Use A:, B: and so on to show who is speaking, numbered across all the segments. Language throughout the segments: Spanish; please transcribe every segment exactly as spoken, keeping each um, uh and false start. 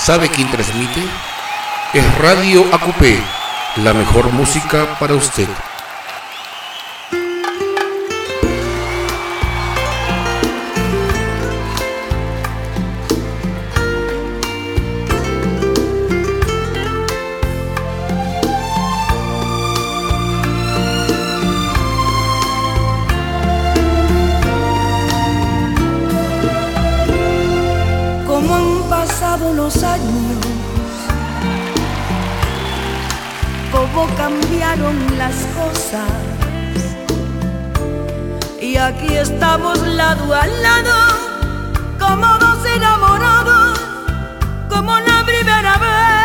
A: ¿Sabe quién transmite? Es Radio A Q P, la mejor música para usted.
B: Los años, cómo cambiaron las cosas, y aquí estamos lado a lado, como dos enamorados, como la primera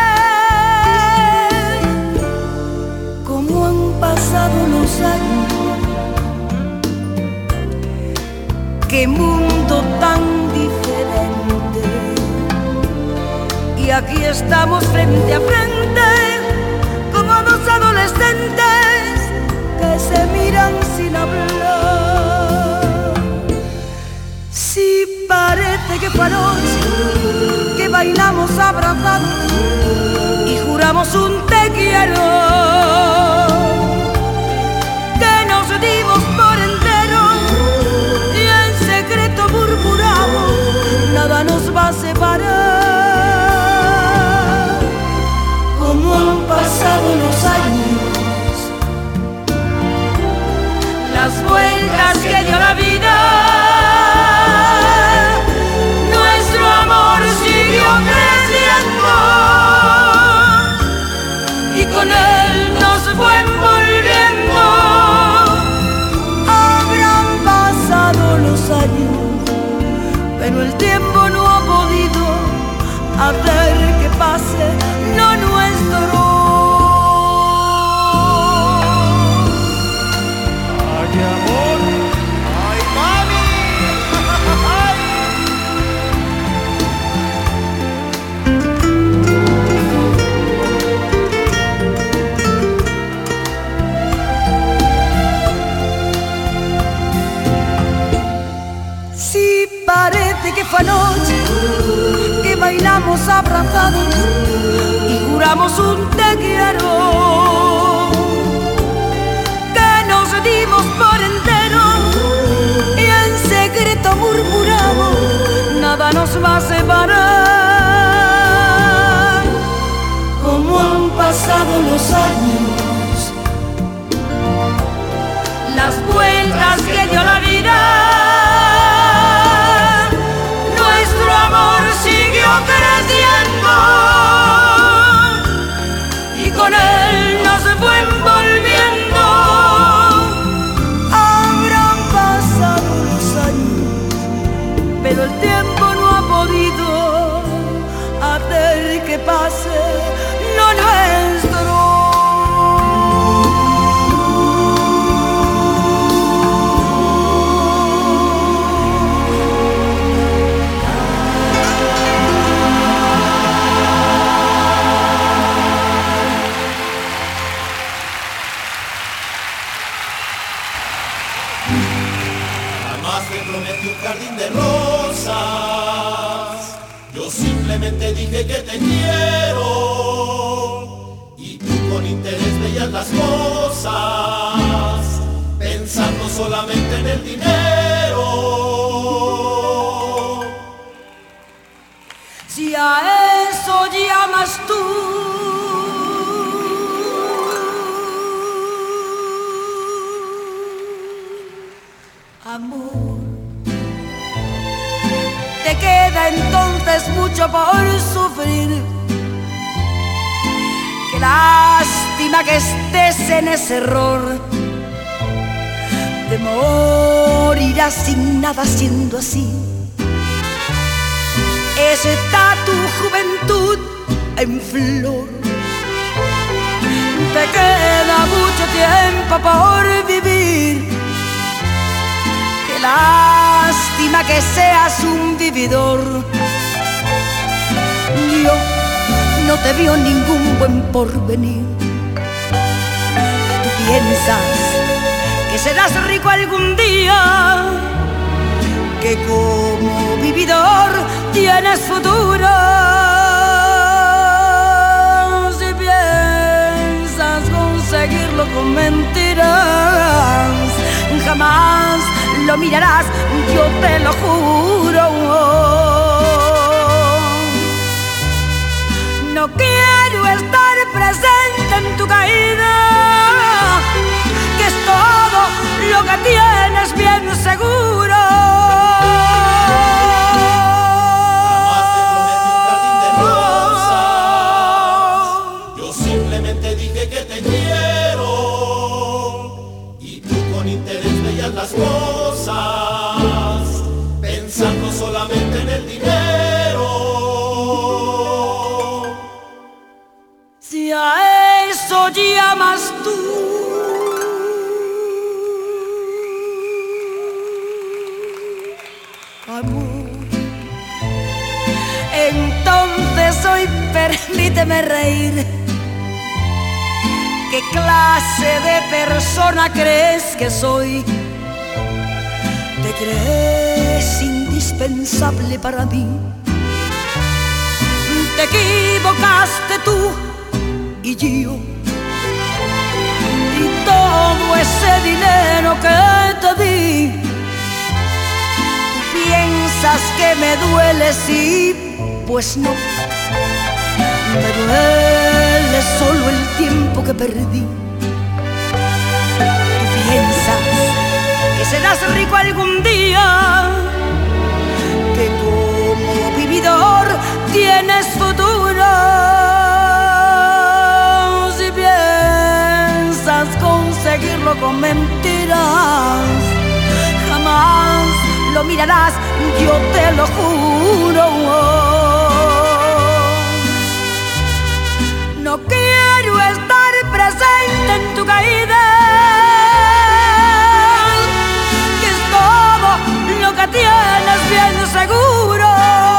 B: vez. Cómo han pasado los años, qué mundo tan diferente. Y aquí estamos frente a frente, como dos adolescentes que se miran sin hablar. Si parece que fue anoche que bailamos abrazados y juramos un te quiero, que nos dimos por entero y en secreto murmuramos, nada nos va a separar. Cómo han pasado los años, las vueltas que dio la vida, nuestro amor siguió creciendo y con él nos fue envolviendo. Habrán pasado los años, pero el tiempo no ha podido hacer que pase lo nuestro.
C: Ay, amor, ay, mami,
B: Si parece que fue anoche que bailamos abrazados y juramos un te quiero, que nos dimos por entero y en secreto murmuramos, nada nos va a separar. Cómo han pasado los años, las vueltas que dio la vida, nuestro amor siguió creciendo y con él nos fue envolviendo. Habrán pasado los años, pero el tiempo no ha podido hacer que pase lo nuestro.
D: Jardín de rosas, yo simplemente dije que te quiero y tú con interés veías las cosas, pensando solamente en el dinero.
B: Si a eso llamas tú amor, te queda entonces mucho por sufrir. Qué lástima que estés en ese error de morirás sin nada siendo así. Está tu juventud en flor, te queda mucho tiempo por vivir. Qué lástima que seas un vividor. Yo no te veo ningún buen porvenir. Tú piensas que serás rico algún día, que como vividor tienes futuro. lo mirarás, yo te lo juro. No quiero estar presente en tu caída, que es todo lo que tienes bien seguro.
D: Jamás te prometí un jardín de rosas, yo simplemente dije que te quiero, y tú con interés veías las cosas, pensando solamente en el dinero.
B: Si a eso llamas tú amor, entonces hoy permíteme reír. ¿Qué clase de persona crees que soy? ¿Te crees indispensable para mí? Te equivocaste tú y yo, y todo ese dinero que te di. Tú piensas que me duele, sí, pues no. Me duele solo el tiempo que perdí. Tú piensas que serás rico algún día, que como vividor tienes futuro. Si piensas conseguirlo con mentiras, jamás lo mirarás, yo te lo juro. No quiero estar presente en tu caída, que es todo lo que tienes bien seguro.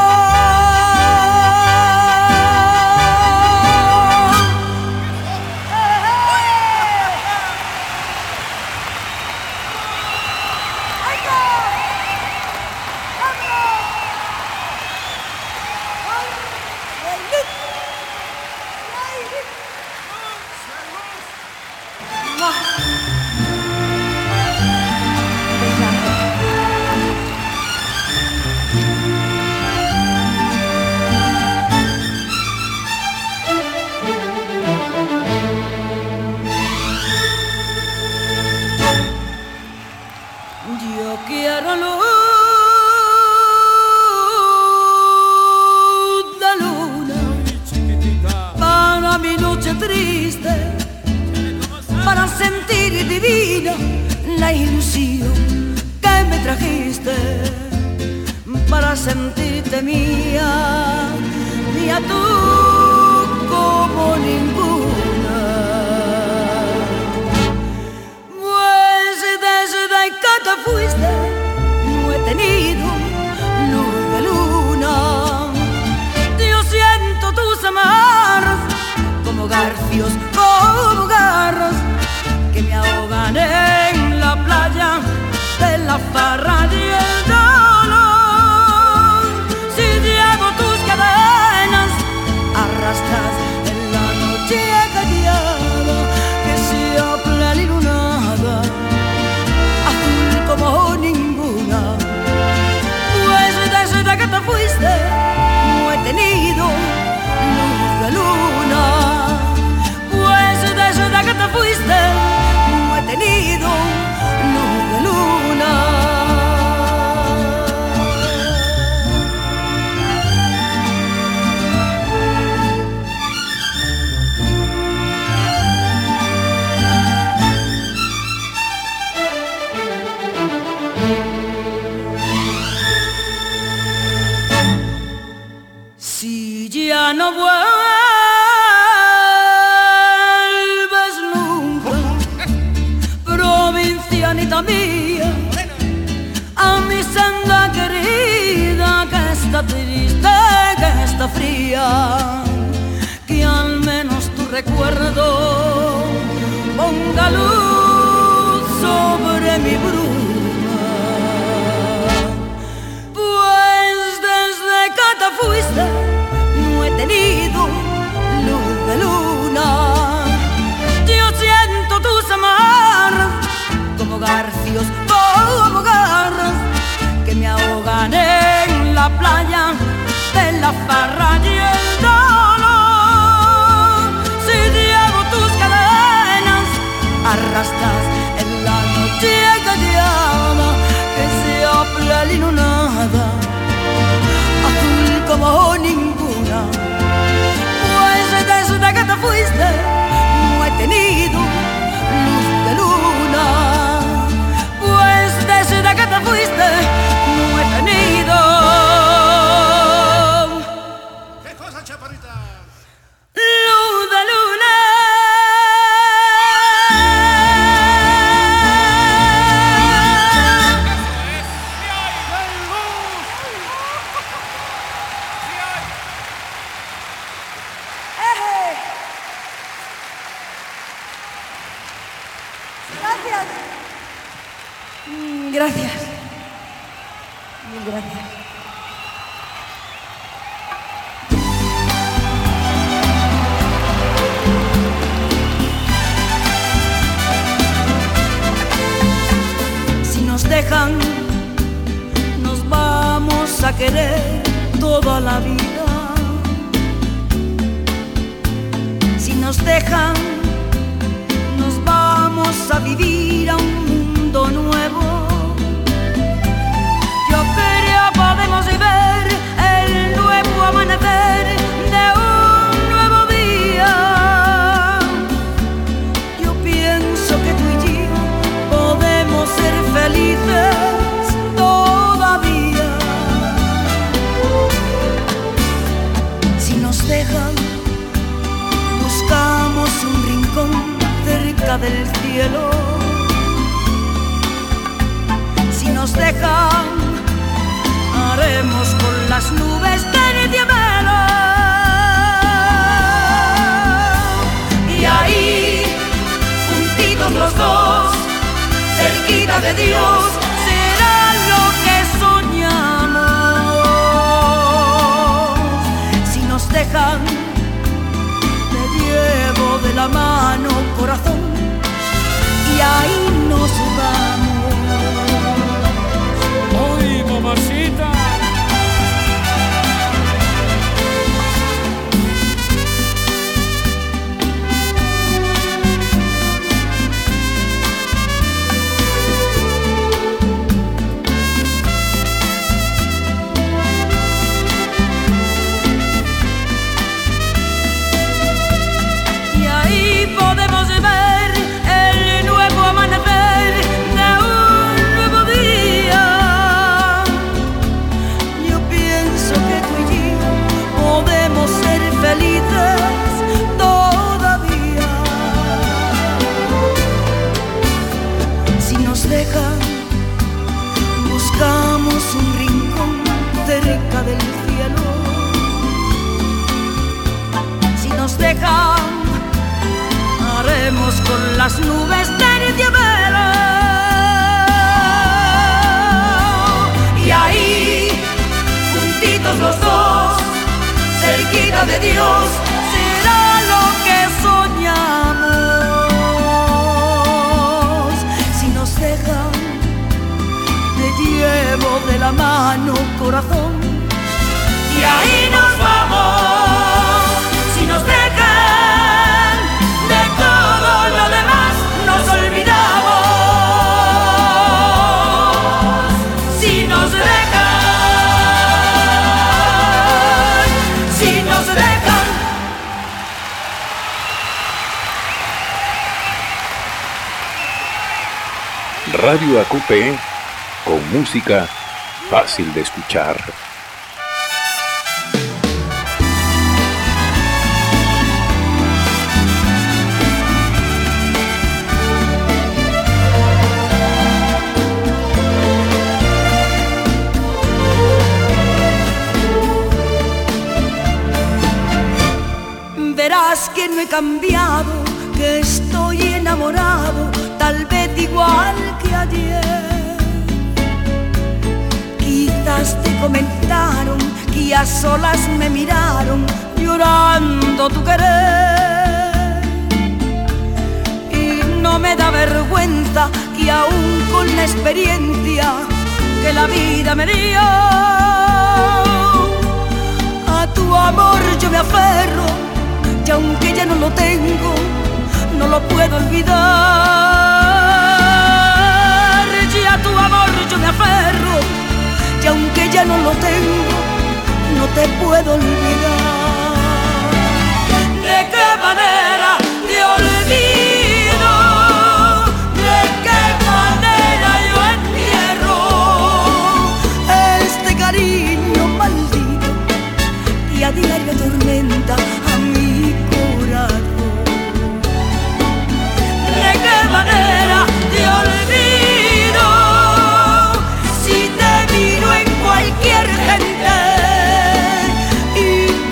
B: Yo quiero luz de luna para mi noche triste, para sentir divina la ilusión que me trajiste, para sentirte mía, mía tú como ninguna. Pues desde que te fuiste no he tenido luz de luna. Yo siento tus amarras como garfios, como garras que me ahogan en la playa de la farra y el dolor. Si llevo tus cadenas arrastras en la noche callada, que sea plenilunada, azul como ninguna. Pues desde que te fuiste no he tenido luz de luna. Pues desde que te fuiste no he tenido luz de luna. Si ya no vuelves nunca, provincianita mía, a mi senda querida, que está triste, que está fría, que al menos tu recuerdo ponga luz sobre mi bruma. Pues desde que te fuiste no he tenido luz de luna. Yo siento tus amarras como garfios, como garras gracias. Gracias. Mil gracias. Si nos dejan, nos vamos a querer toda la vida. Si nos dejan, nos vamos a vivir a un mundo nuevo. Yo creo podemos ver el nuevo amanecer de un nuevo día. Yo pienso que tú y yo podemos ser felices todavía. Si nos dejan, buscamos un rincón cerca del cielo. Si nos dejan, haremos con las nubes terciopelo. Y ahí, juntitos los dos, cerquita de Dios, será lo que soñamos. Si nos dejan, te llevo de la mano, corazón, y ahí nos vamos.
C: ¡Ay, mamacita!
B: Y ahí podemos ver el nuevo amanecer de un nuevo día. Yo pienso que tú y yo podemos ser felices todavía. Si nos dejan, buscamos un rincón cerca del cielo. Si nos dejan, haremos con las nubes terciopelo. Y ahí, juntitos los dos, cerquita de Dios, será lo que soñamos. Si nos dejan, te llevo de la mano, corazón, y ahí nos vamos. Si nos dejan, de todo lo demás nos olvidamos. Si nos dejan, si nos dejan.
A: Radio Acupé, con música fácil de escuchar.
B: Verás que no he cambiado, que estoy enamorado, tal vez igual que ayer. Quizás te comentaron que a solas me miraron llorando tu querer. Y no me da vergüenza que aún con la experiencia que la vida me dio, a tu amor yo me aferro. Y aunque ya no lo tengo, no lo puedo olvidar. Y a tu amor yo me aferro, y aunque ya no lo tengo, no te puedo olvidar. ¿De qué manera te olvido? ¿De qué manera yo entierro este cariño maldito que a diario atormenta a mi corazón? ¿De qué manera te olvido si te miro en cualquier gente y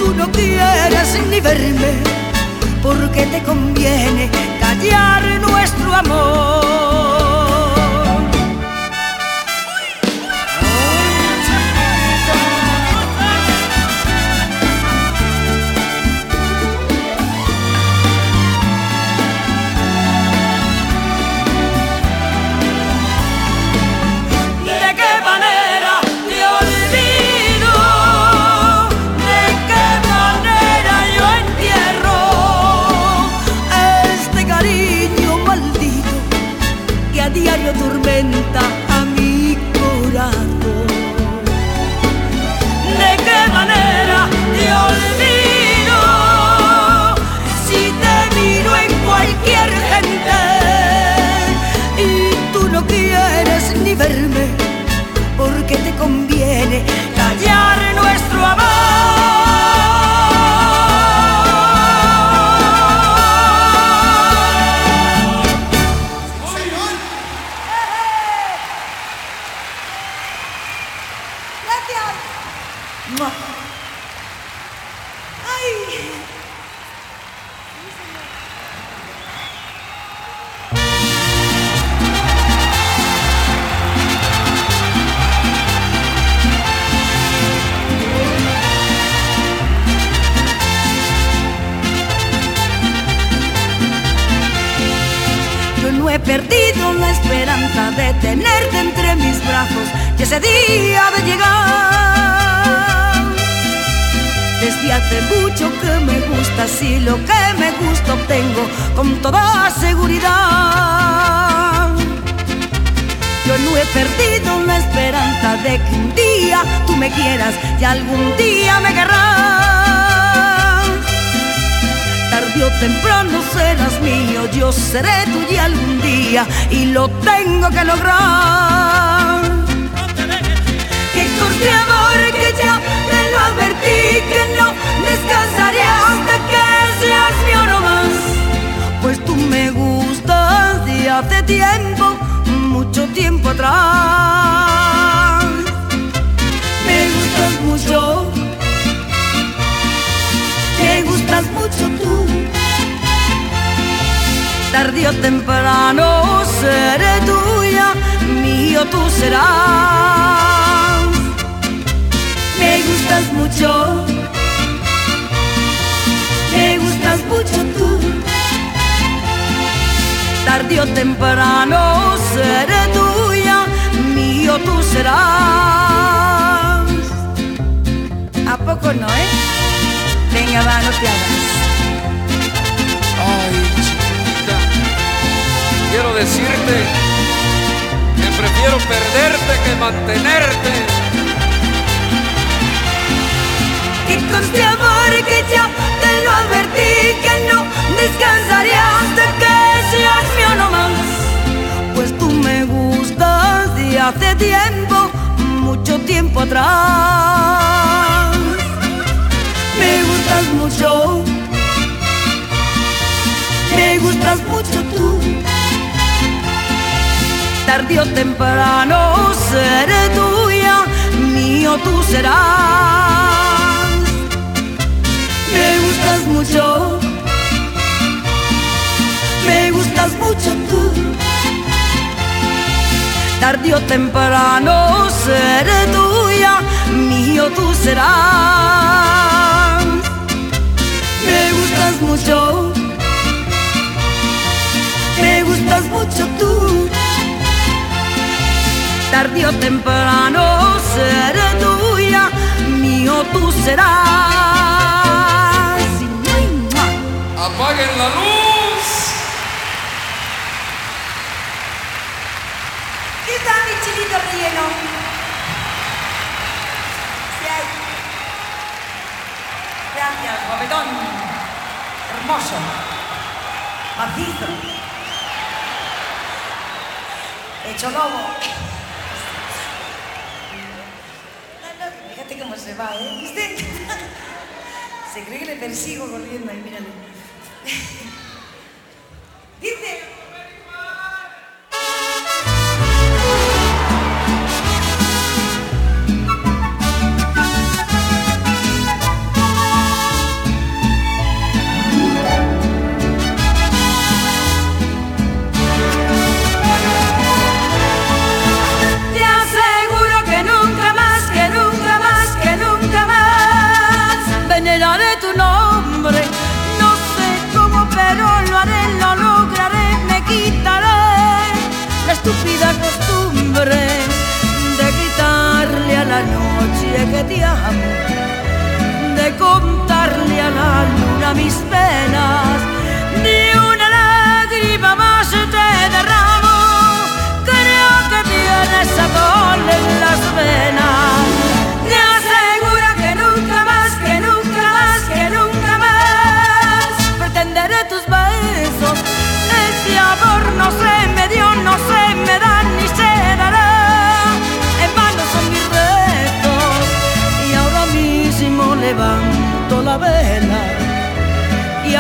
B: conviene callar nuestro amor. He perdido la esperanza de tenerte entre mis brazos y ese día de llegar. Desde hace mucho que me gustas y lo que me gusta obtengo con toda seguridad. Yo no he perdido la esperanza de que un día tú me quieras y algún día me querrás. Tarde o temprano serás mío, yo seré tuya algún día y lo tengo que lograr. Que conste amor que ya te lo advertí, que no descansaré hasta que seas mío nomás. Pues tú me gustas de hace tiempo, mucho tiempo atrás. Me gustas mucho, me gustas mucho tú. Tarde o temprano seré tuya, mío tú serás. Me gustas mucho, me gustas mucho tú. Tarde o temprano seré tuya, mío tú serás. ¿A poco no, eh? Venga, va, no te hagas.
C: Ay, chiquita, quiero decirte que prefiero perderte que mantenerte.
B: Que conste amor que ya te lo advertí, que no descansaré hasta que seas mío nomás. Pues tú me gustas de hace tiempo, mucho tiempo atrás. Me gustas mucho, me gustas mucho tú. Tarde o temprano seré tuya, mío tú serás. Me gustas mucho, me gustas mucho tú. Tarde o temprano seré tuya, mío tú serás. Me gustas mucho, me gustas mucho tú. Tarde o temprano seré tuya, mío tú serás.
C: ¡Apaguen la luz!
B: ¿Qué está mi chilito relleno? Sí hay. Gracias, guapetón. Hermoso. Macizo. Hecho lobo. Fíjate cómo se va, ¿eh? ¿Viste? Se cree que le persigo corriendo ahí, mírale. Dice... Veneraré tu nombre, no sé cómo, pero lo haré, lo lograré, me quitaré la estúpida costumbre de gritarle a la noche que te amo, de contarle a la luna mis penas, ni una lágrima más te derramo, creo que tienes alcohol en las venas. Te aseguro que nunca más, que nunca más, que nunca más pretenderé tus besos. Ese amor no se me dio, no se me da ni se dará. En vano son mis besos.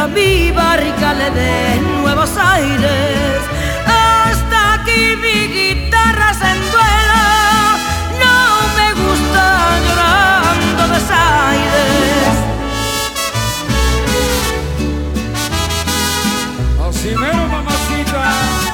B: a mi barrica le dé nuevos aires. Hasta aquí mi guitarra se enduela, no me gusta llorando desaires.
C: Así mero, mamacita.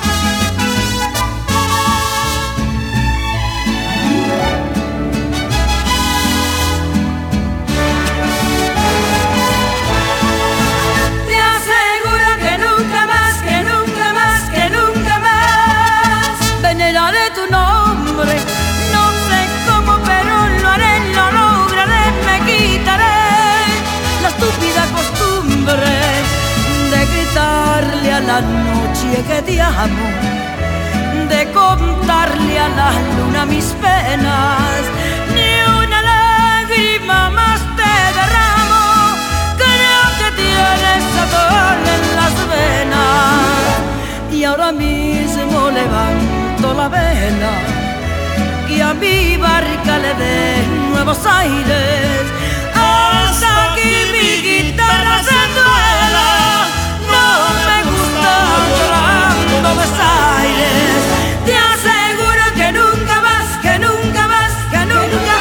B: Veneraré tu nombre, no sé cómo, pero lo haré, lo lograré. Me quitaré la estúpida costumbre de gritarle a la noche que te amo, de contarle a la luna mis penas. Ni una lágrima más te derramo, creo que tienes alcohol en las venas. Y ahora mismo levanto la vela y a mi barrica le dé nuevos aires. Hasta aquí mi guitarra se duela, no me gusta llorando desaires. Te aseguro que nunca más, que nunca más, que nunca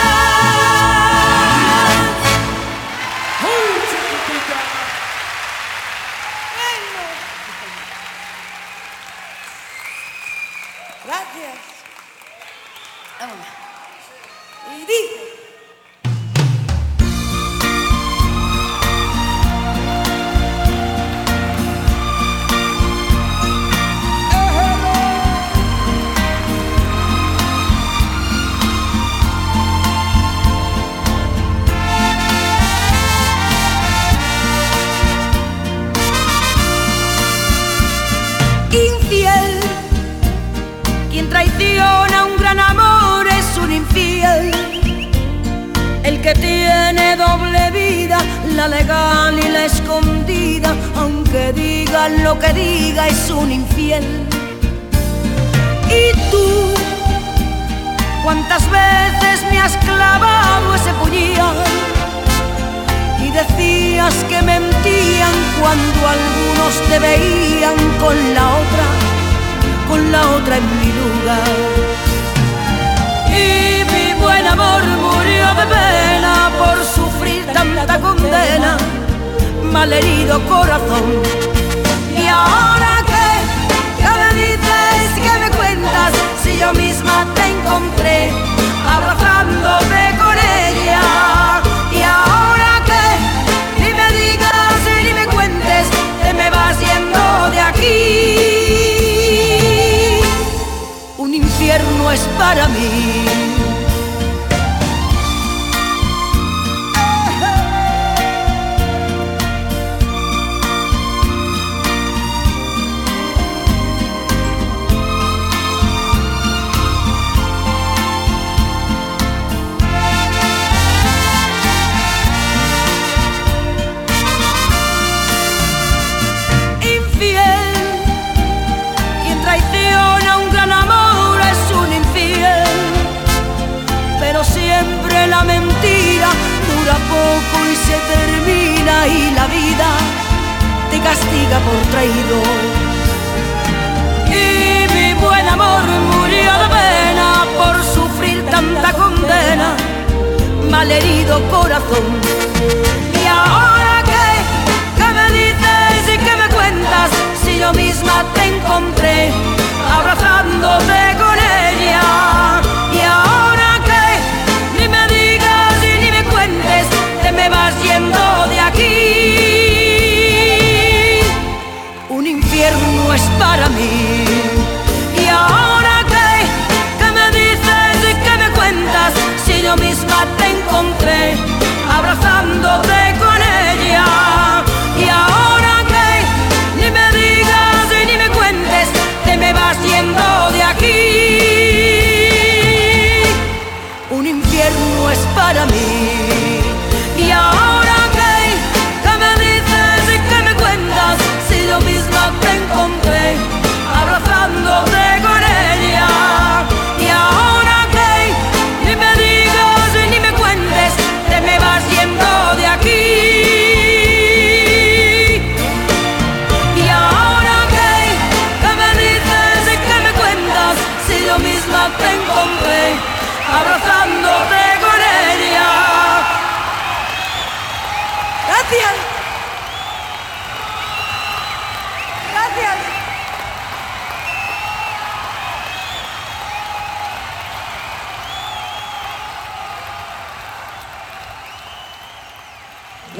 B: más.
C: ¡Uy, chiquitita!
B: Gracias. Vámonos. Y dice. Infiel, quien traiciona un gran amor es un infiel. El que tiene doble vida, la legal y la escondida, aunque digan lo que diga, es un infiel. Y tú, ¿cuántas veces me has clavado ese puñal? Y decías que mentían cuando algunos te veían con la otra, con la otra en mi lugar. Y mi buen amor murió de pena por sufrir tanta condena, malherido corazón. Y ahora que, que me dices, que me cuentas, si yo misma te encontré abrazándote con ella. Y ahora que ni me digas ni me cuentes, te me vas yendo de aquí. Un infierno es para mí. Siempre la mentira dura poco y se termina, y la vida te castiga por traidor. Y mi buen amor murió de pena por sufrir tanta condena, malherido corazón. Y ahora que, que me dices y que me cuentas, si yo misma te encontré abrazándote con ella. Y ahora ni me digas y ni me cuentes, te me vas yendo de aquí. Un infierno es para mí. Y ahora que, que me dices y que me cuentas, si yo misma te encontré abrazándote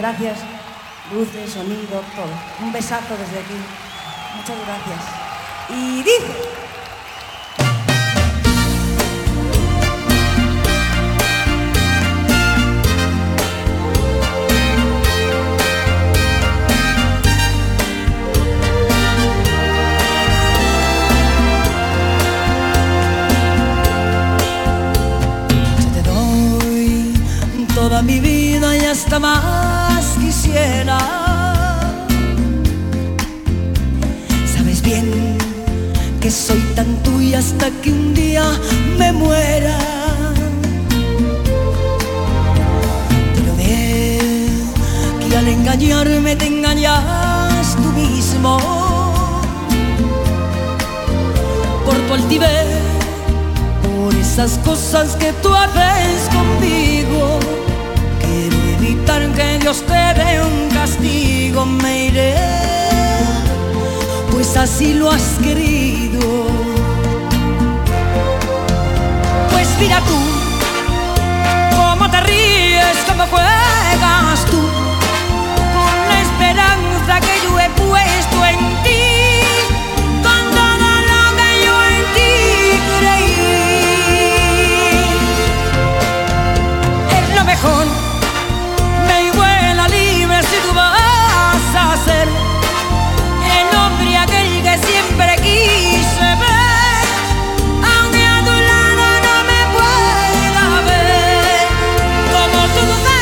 B: gracias. Luces, sonido, todo. Un besazo desde aquí. Muchas gracias. Y dice...
E: Toda mi vida y hasta más quisiera. Sabes bien que soy tan tuya hasta que un día me muera. Pero ve que al engañarme te engañas tú mismo. Por tu altivez, por esas cosas que tú haces conmigo. Quiero evitar que Dios te dé un castigo, me iré, pues así lo has querido. Pues mira tú, cómo te ríes, cómo juegas tú, con la esperanza que yo he puesto en ti, con todo lo que yo en ti creí. Es lo mejor. Si tú vas a ser el hombre aquel que siempre quise ver, aunque a tu lado no me pueda ver como tú ves.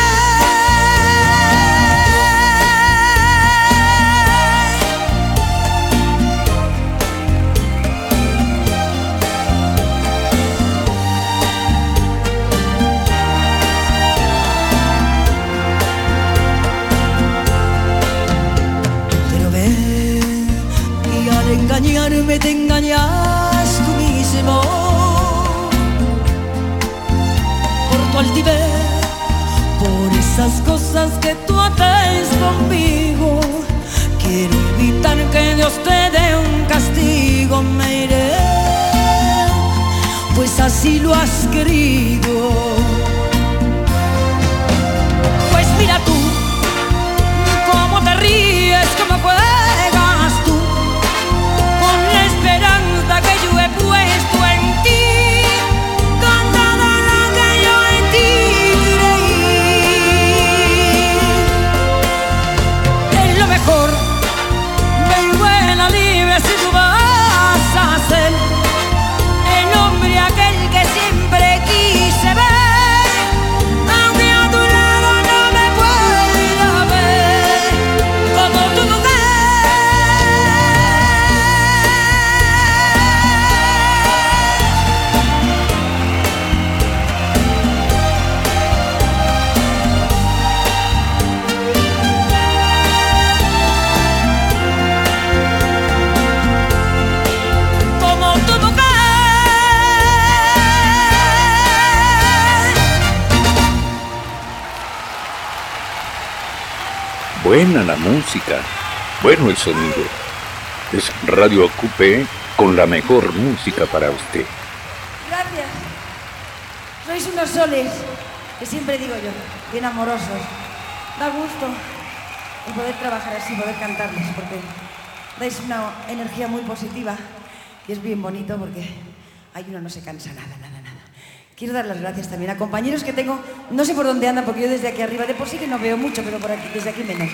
E: Engañarme te engañas tú mismo. Por tu altivez, por esas cosas que tú haces conmigo. Quiero evitar que Dios te dé un castigo, me iré, pues así lo has querido. Pues mira tú, cómo te ríes, cómo juegas tú, la esperanza que yo he puesto en ti, con todo lo que yo en ti creí. Es lo mejor, ven buena libre si tú vas a ser el hombre aquel que siempre quise ver, aunque a tu lado no me pueda ver como tú no ves.
A: Buena la música, bueno el sonido. Es Radio Acupé con la mejor música para usted.
B: Gracias. Sois unos soles, que siempre digo yo, bien amorosos. Da gusto el poder trabajar así, poder cantarles, porque dais una energía muy positiva y es bien bonito porque ahí uno no se cansa nada, nada, nada. Quiero dar las gracias también a compañeros que tengo, no sé por dónde andan, porque yo desde aquí arriba de por sí que no veo mucho, pero por aquí, desde aquí menos.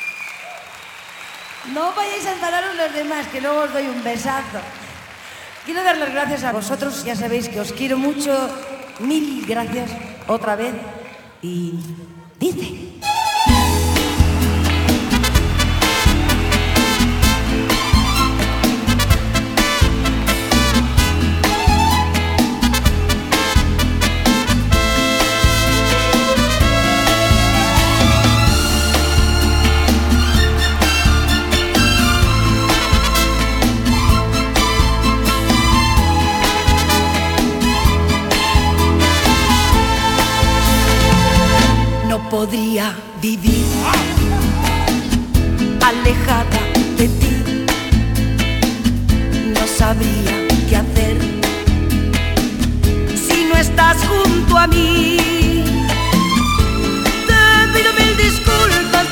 B: No vayáis a enfadaros los demás, que luego os doy un besazo. Quiero dar las gracias a vosotros, ya sabéis que os quiero mucho, mil gracias otra vez. Y dice...
E: Podría vivir alejada de ti, no sabría qué hacer si no estás junto a mí. Te pido mil disculpas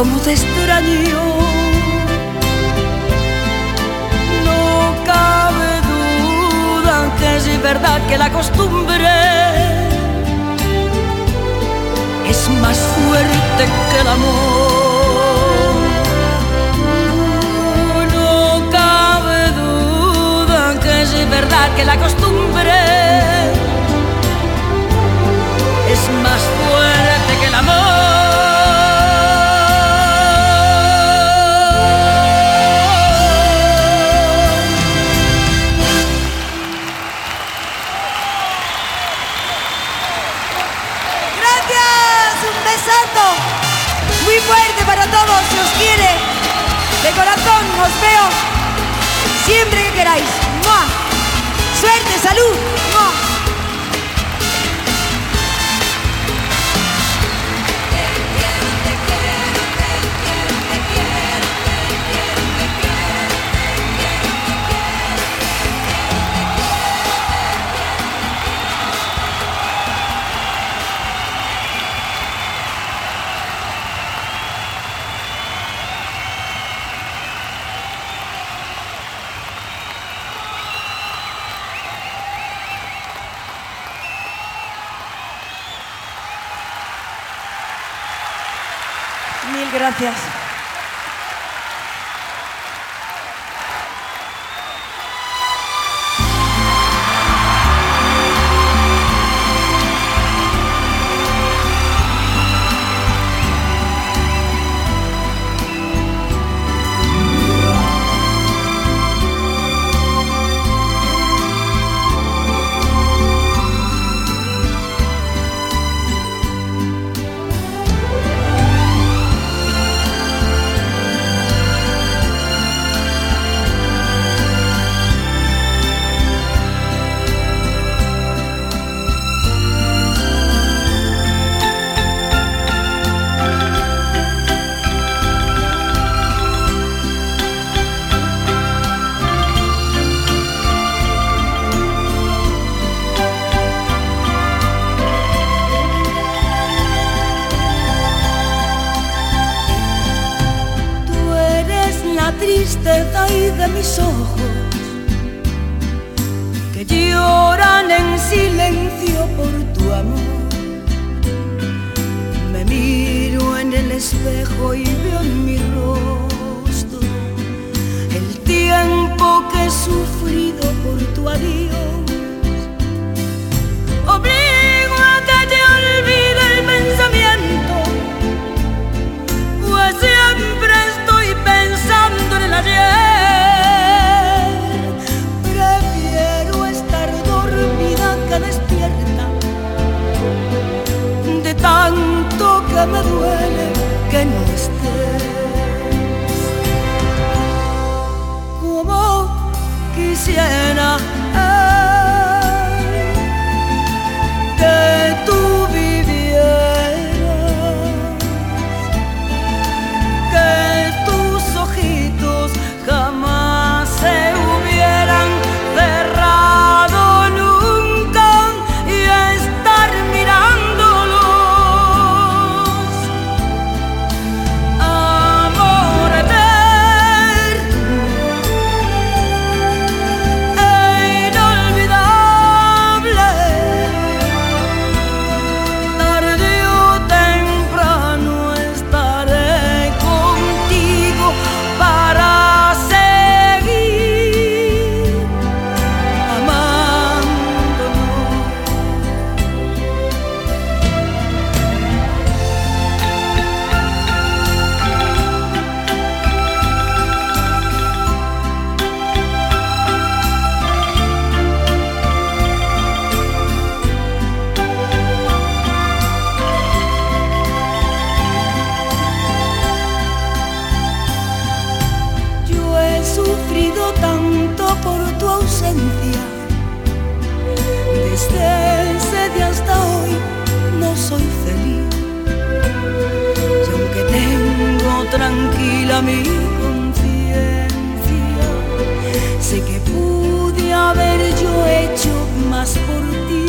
B: cómo te extraño. No cabe duda que es verdad que la costumbre es más fuerte que el amor. No cabe duda que es verdad que la costumbre es más fuerte que el amor.
F: Muy fuerte para todos, si os quiere. De corazón os veo siempre que queráis. ¡Mua! Suerte, salud. ¡Mua! Mil gracias. Tristeza y de mis ojos que lloran en silencio por tu amor. Me miro en el espejo y veo en mi rostro el tiempo que he sufrido por tu adiós. Obligo a que te olvide el pensamiento, pues siempre estoy pensando en el ayer. Prefiero estar dormida que despierta, de tanto que me duele que no estés. Como quisiera eh, que tú vivieras, que tus ojitos jamás se hubieran cerrado nunca y estar mirándolos. Amor eterno e inolvidable, tarde o temprano estaré contigo para seguir amándonos. Yo he sufrido tanto por tu ausencia, desde ese día hasta hoy no soy feliz. Y aunque tengo tranquila mi conciencia, sé que pude haber yo hecho más por ti.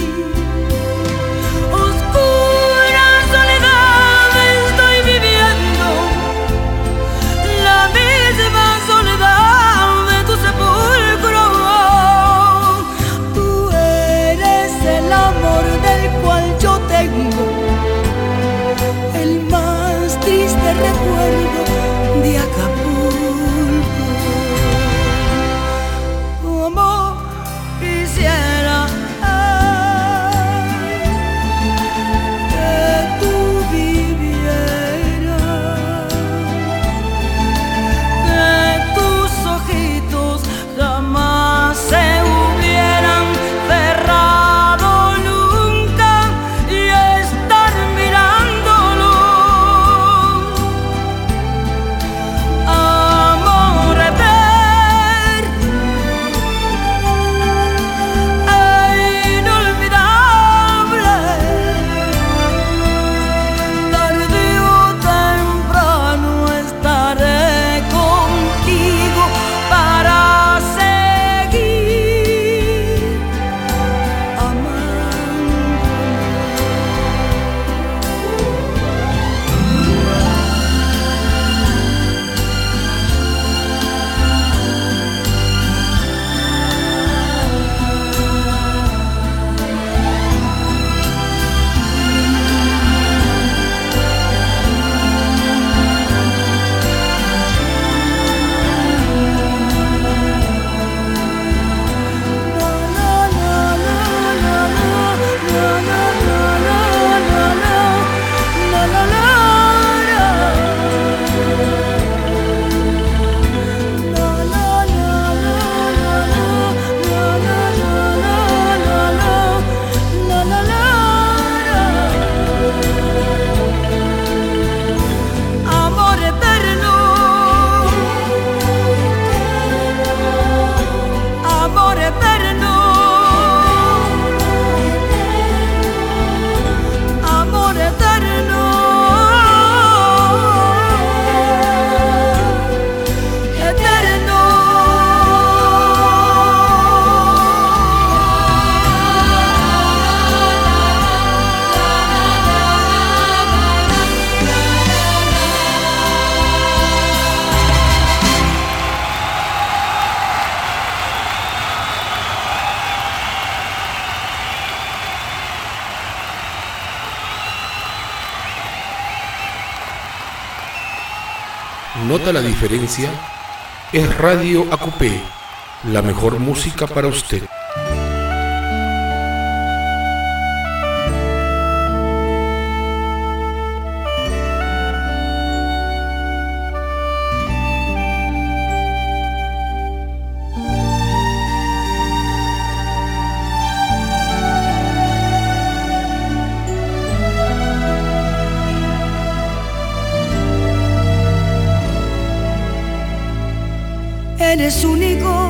F: Oscura soledad estoy viviendo, recuerdo de Acapulco. Como quisiera ay, que tú vivieras, que tus ojitos jamás se hubieran cerrado nunca y estar mirándolo. Amor eterno e inolvidable, tarde o temprano estaré contigo para seguir amándonos. Amor eterno, amor eterno, amor eterno, eterno.
G: ¿Nota la diferencia? Es Radio Acupé, la mejor música para usted.
F: Eres único,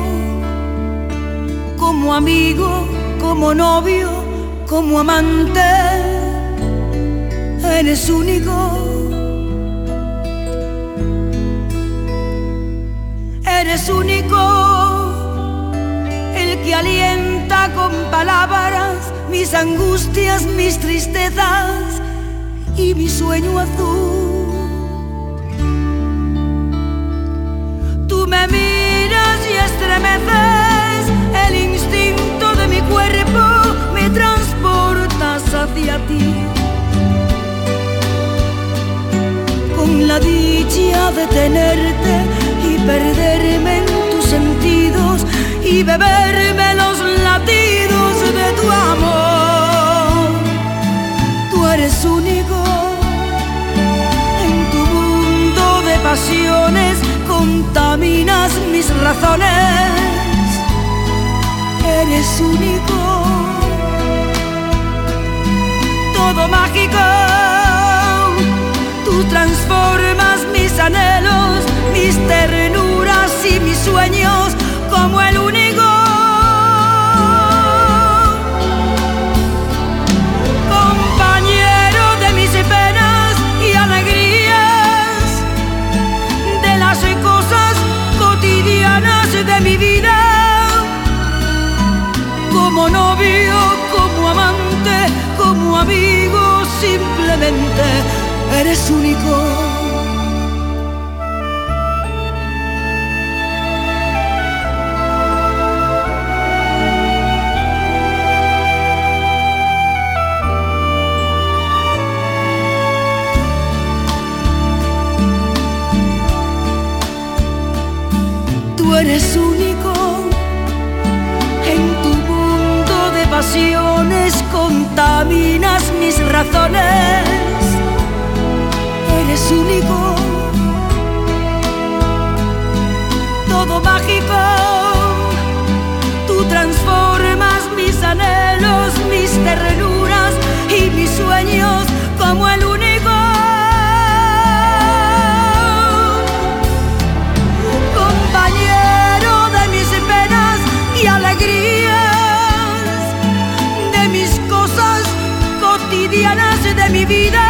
F: como amigo, como novio, como amante. Eres único. Eres único, el que alienta con palabras mis angustias, mis tristezas y mi sueño azul. Tú me miras y estremeces, el instinto de mi cuerpo me transportas hacia ti. Con la dicha de tenerte y perderme en tus sentidos y beberme los latidos de tu amor. Tú eres único, en tu mundo de pasiones contaminas mis razones. Eres único, todo mágico. Tú transformas mis anhelos, mis ternuras y mis sueños como el único compañero de mis penas y alegrías, de las cosas cotidianas de mi vida. Como novio, como amante, como amigo, simplemente eres único. eres único en tu mundo de pasiones, contaminas mis razones. Eres único, todo mágico. Tú transformas mis anhelos, mis ternuras y mis sueños como el único compañero de mis penas y alegrías, de mis cosas cotidianas de mi vida,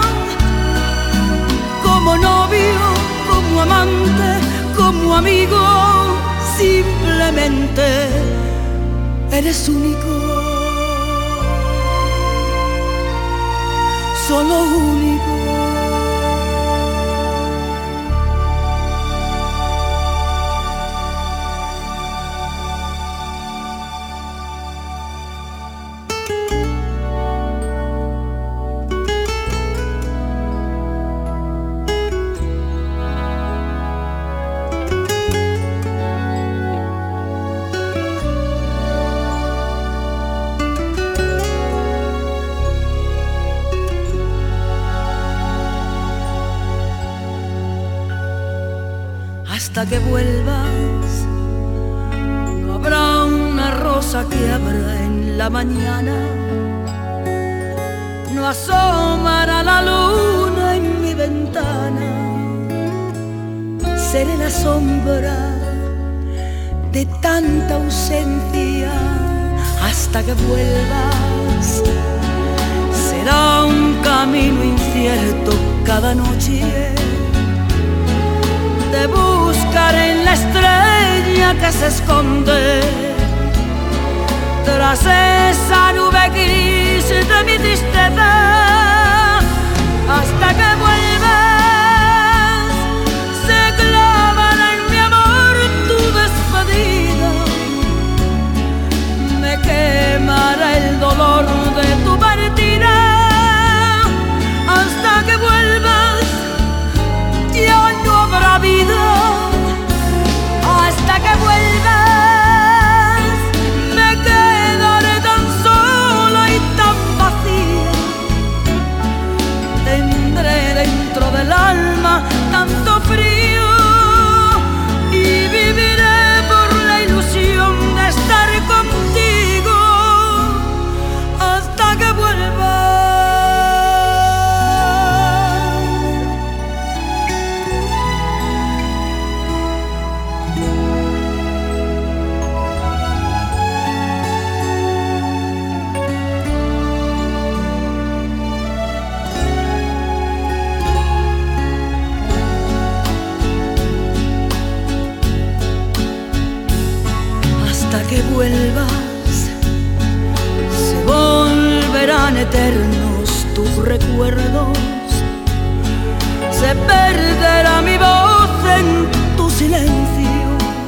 F: como novio, como amante, como amigo. Simplemente eres único, solo único. Hasta que vuelvas, no habrá una rosa que abra en la mañana, no asomará la luna en mi ventana. Seré la sombra de tanta ausencia. Hasta que vuelvas, será un camino incierto cada noche de buscar en la estrella que se esconde tras esa nube gris de mi tristeza. Hasta que vuelvas, se clavará en mi amor tu despedida, me quemará el dolor de tu partida. Hasta que vuelvas, ya no habrá vida. Hasta que vuelvas, me quedaré tan sola y tan vacía. Tendré dentro del alma tanto frío y viviré por la ilusión de estar contigo. Hasta que vuelvas. Hasta que vuelvas, se volverán eternos tus recuerdos, se perderá mi voz en tu silencio,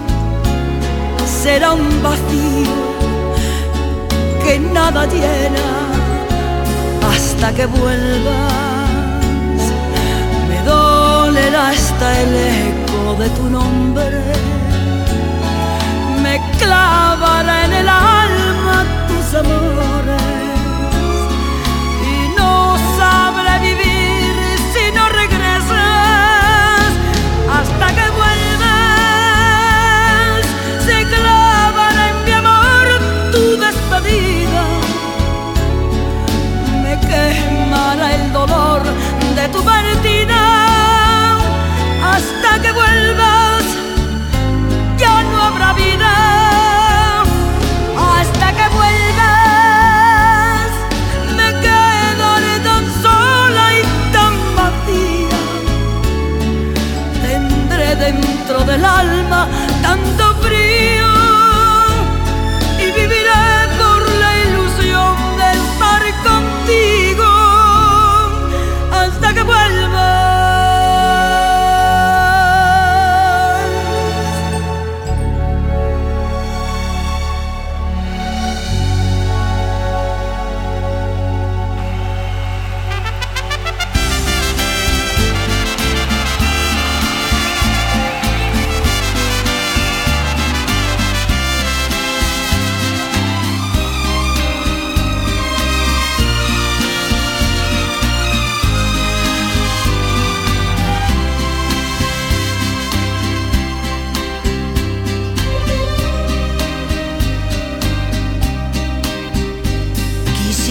F: será un vacío que nada llena. Hasta que vuelvas, me dolerá hasta el eco de tu nombre, me clavará en el alma tus amores y no sabré vivir si no regresas. Hasta que vuelvas, se clavará en mi amor tu despedida, me quemará el dolor de tu partida. Hasta que vuelvas, ya no habrá vida. Hasta que vuelvas.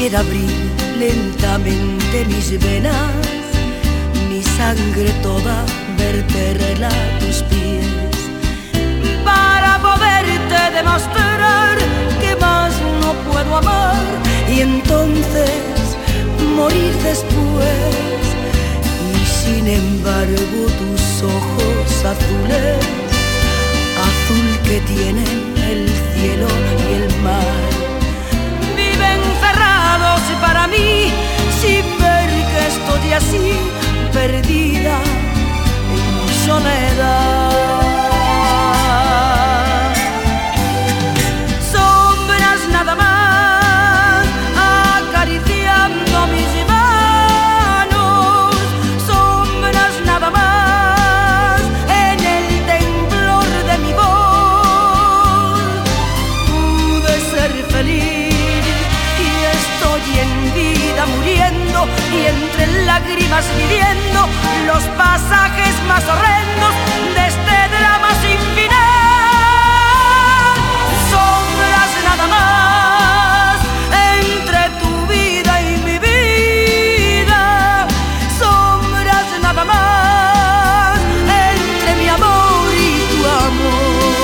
F: quisiera abrir lentamente mis venas, mi sangre toda verterla a tus pies,
B: para poderte demostrar que más no puedo amar
F: y entonces morir después. Y sin embargo tus ojos azules, azul que tienen el cielo y el mar,
B: viven cerrados para mí sin ver que estoy así perdida en mi soledad. Sombras nada más acariciando mis manos, sombras nada más en el temblor de mi voz. Pude ser feliz y estoy en vida muriendo y entre lágrimas viviendo los pasajes más horrendos de este drama sin final. Sombras nada más entre tu vida y mi vida, sombras nada más entre mi amor y tu amor.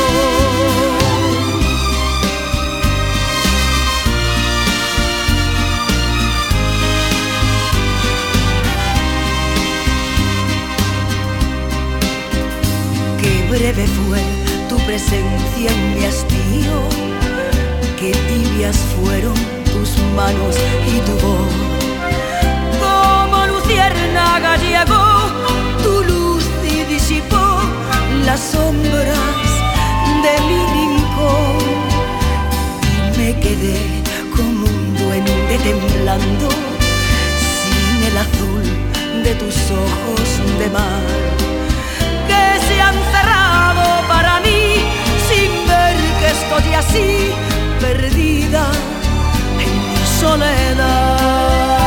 F: Breve fue tu presencia en mi hastío, que tibias fueron tus manos y tu voz.
B: Como luciérnaga llegó
F: tu luz y disipó las sombras de mi rincón, y me quedé como un duende temblando sin el azul de tus ojos de mar,
B: que se han cerrado para mí sin ver que estoy así perdida en mi soledad.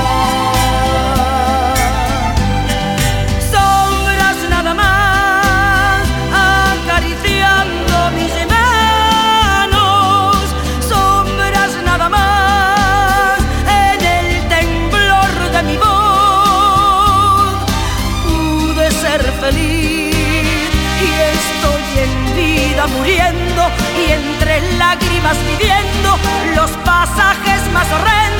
B: Sombras nada más acariciando mis manos, sombras nada más en el temblor de mi voz. Pude ser feliz muriendo y entre lágrimas viviendo los pasajes más horrendos